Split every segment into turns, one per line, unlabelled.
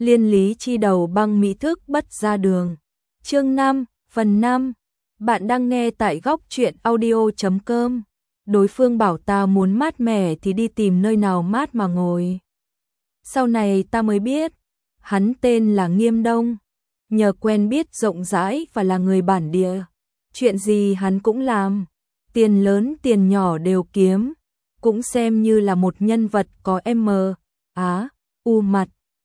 Liên lý chi đầu băng mỹ thức bất ra đường. Chương 5, phần 5. Bạn đang nghe tại góc truyện audio.com. Đối phương bảo ta muốn mát mẻ thì đi tìm nơi nào mát mà ngồi. Sau này ta mới biết, hắn tên là Nghiêm Đông. Nhờ quen biết rộng rãi và là người bản địa, chuyện gì hắn cũng làm, tiền lớn tiền nhỏ đều kiếm, cũng xem như là một nhân vật có u mặt.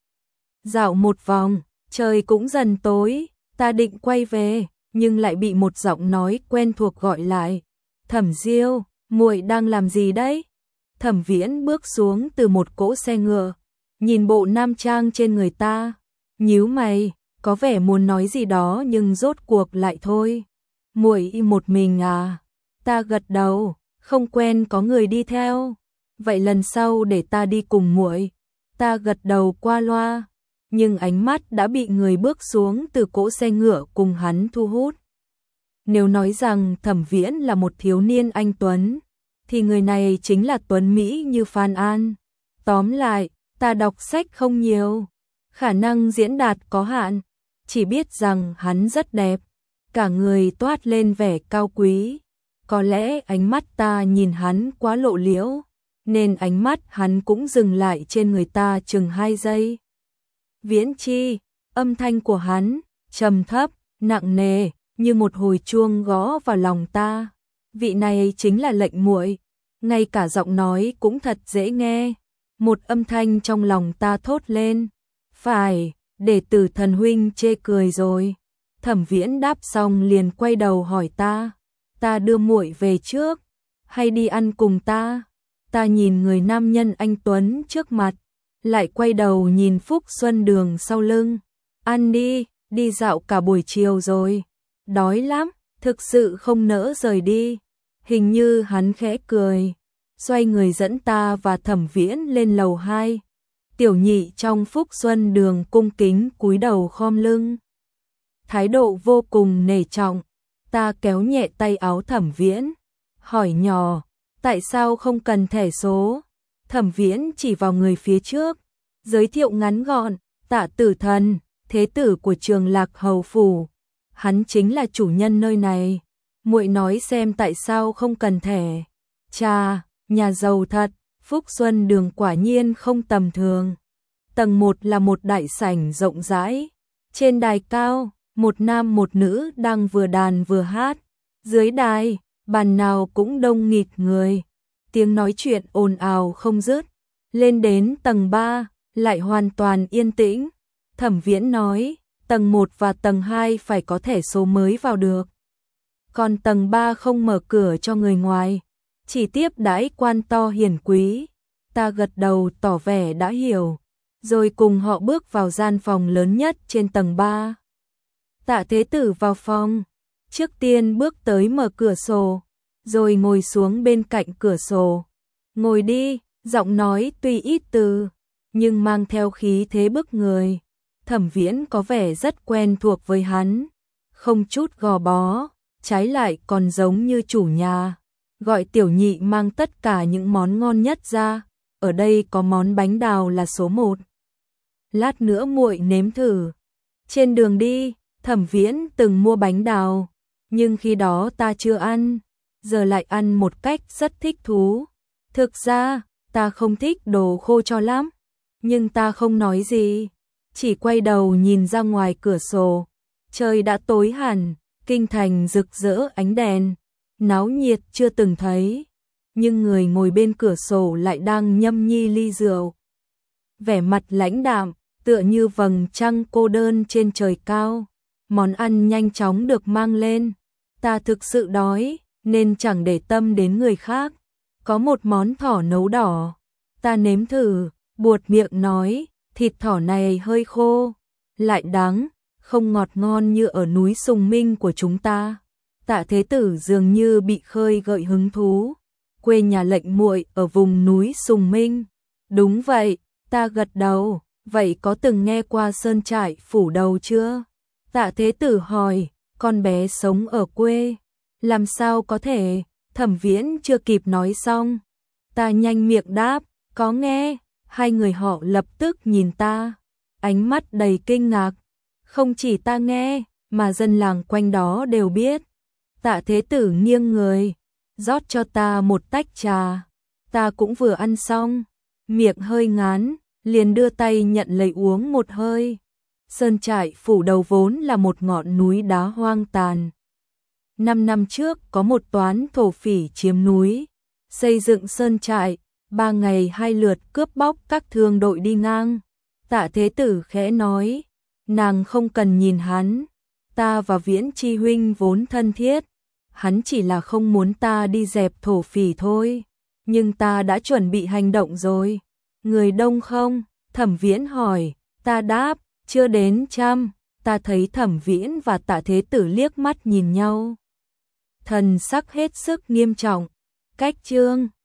Dạo một vòng, trời cũng dần tối, ta định quay về, nhưng lại bị một giọng nói quen thuộc gọi lại. Thẩm Diêu, muội đang làm gì đấy? Thẩm Viễn bước xuống từ một cỗ xe ngựa, nhìn bộ nam trang trên người ta, nhíu mày, có vẻ muốn nói gì đó nhưng rốt cuộc lại thôi. Muội một mình à? Ta gật đầu, không quen có người đi theo. Vậy lần sau để ta đi cùng muội. Ta gật đầu qua loa, nhưng ánh mắt đã bị người bước xuống từ cỗ xe ngựa cùng hắn thu hút. Nếu nói rằng Thẩm Viễn là một thiếu niên anh tuấn, thì người này chính là tuấn Mỹ như Phan An. Tóm lại, ta đọc sách không nhiều, khả năng diễn đạt có hạn, chỉ biết rằng hắn rất đẹp, cả người toát lên vẻ cao quý. Có lẽ ánh mắt ta nhìn hắn quá lộ liễu, nên ánh mắt hắn cũng dừng lại trên người ta chừng 2 giây. Viễn Chi, âm thanh của hắn, trầm thấp, nặng nề, như một hồi chuông gõ vào lòng ta. Vị này chính là lệnh muội, ngay cả giọng nói cũng thật dễ nghe. Một âm thanh trong lòng ta thốt lên. Phải, đệ tử thần huynh chê cười rồi. Thẩm Viễn đáp xong liền quay đầu hỏi ta. Ta đưa muội về trước, hay đi ăn cùng ta? Ta nhìn người nam nhân anh tuấn trước mặt, lại quay đầu nhìn Phúc Xuân Đường sau lưng. Ăn đi, đi dạo cả buổi chiều rồi. Đói lắm, thực sự không nỡ rời đi. Hình như hắn khẽ cười, xoay người dẫn ta và Thẩm Viễn lên lầu 2. Tiểu nhị trong Phúc Xuân Đường cung kính cúi đầu khom lưng, thái độ vô cùng nể trọng. Ta kéo nhẹ tay áo Thẩm Viễn, hỏi nhỏ, tại sao không cần thẻ số? Thẩm Viễn chỉ vào người phía trước, giới thiệu ngắn gọn, Tạ Tử Thần, thế tử của Trường Lạc Hầu phủ. Hắn chính là chủ nhân nơi này. Muội nói xem tại sao không cần thẻ. Chà, nhà giàu thật, Phúc Xuân Đường quả nhiên không tầm thường. Tầng 1 là một đại sảnh rộng rãi. Trên đài cao, một nam một nữ đang vừa đàn vừa hát. Dưới đài, bàn nào cũng đông nghịt người. Tiếng nói chuyện ồn ào không dứt. Lên đến tầng 3, lại hoàn toàn yên tĩnh. Thẩm Viễn nói, tầng 1 và tầng 2 phải có thẻ số mới vào được. Còn tầng 3 không mở cửa cho người ngoài, chỉ tiếp đãi quan to hiển quý. Ta gật đầu tỏ vẻ đã hiểu, rồi cùng họ bước vào gian phòng lớn nhất trên tầng 3. Tạ Thế Tử vào phòng, trước tiên bước tới mở cửa sổ, rồi ngồi xuống bên cạnh cửa sổ. Ngồi đi, giọng nói tuy ít từ, nhưng mang theo khí thế bức người. Thẩm Viễn có vẻ rất quen thuộc với hắn, không chút gò bó, trái lại còn giống như chủ nhà. Gọi tiểu nhị mang tất cả những món ngon nhất ra, ở đây có món bánh đào là số 1. Lát nữa muội nếm thử. Trên đường đi, Thẩm Viễn từng mua bánh đào, nhưng khi đó ta chưa ăn, giờ lại ăn một cách rất thích thú. Thực ra, ta không thích đồ khô cho lắm, nhưng ta không nói gì, chỉ quay đầu nhìn ra ngoài cửa sổ. Trời đã tối hẳn, kinh thành rực rỡ ánh đèn, náo nhiệt chưa từng thấy, nhưng người ngồi bên cửa sổ lại đang nhâm nhi ly rượu. Vẻ mặt lãnh đạm, tựa như vầng trăng cô đơn trên trời cao. Món ăn nhanh chóng được mang lên. Ta thực sự đói, nên chẳng để tâm đến người khác. Có một món thỏ nấu đỏ. Ta nếm thử, buột miệng nói, thịt thỏ này hơi khô, lại đắng, không ngọt ngon như ở núi Sùng Minh của chúng ta. Tạ Thế Tử dường như bị khơi gợi hứng thú. Quê nhà lệnh muội ở vùng núi Sùng Minh. Đúng vậy, ta gật đầu. Vậy có từng nghe qua sơn trại Phủ Đầu chưa? Tạ Thế Tử hỏi, con bé sống ở quê. Làm sao có thể? Thẩm Viễn chưa kịp nói xong, ta nhanh miệng đáp, có nghe. Hai người họ lập tức nhìn ta, ánh mắt đầy kinh ngạc. Không chỉ ta nghe, mà dân làng quanh đó đều biết. Tạ Thế Tử nghiêng người, rót cho ta một tách trà. Ta cũng vừa ăn xong, miệng hơi ngán, liền đưa tay nhận lấy uống một hơi. Sơn trại phủ đầu vốn là một ngọn núi đá hoang tàn. 5 năm trước có một toán thổ phỉ chiếm núi, xây dựng sơn trại, 3 ngày 2 lượt cướp bóc các thương đội đi ngang. Tạ Thế Tử khẽ nói, nàng không cần nhìn hắn, ta và Viễn Chi huynh vốn thân thiết, hắn chỉ là không muốn ta đi dẹp thổ phỉ thôi, nhưng ta đã chuẩn bị hành động rồi. Người đông không? Thẩm Viễn hỏi. Ta đáp, chưa đến 100. Ta thấy Thẩm Viễn và Tạ Thế Tử liếc mắt nhìn nhau, thần sắc hết sức nghiêm trọng. Cách chương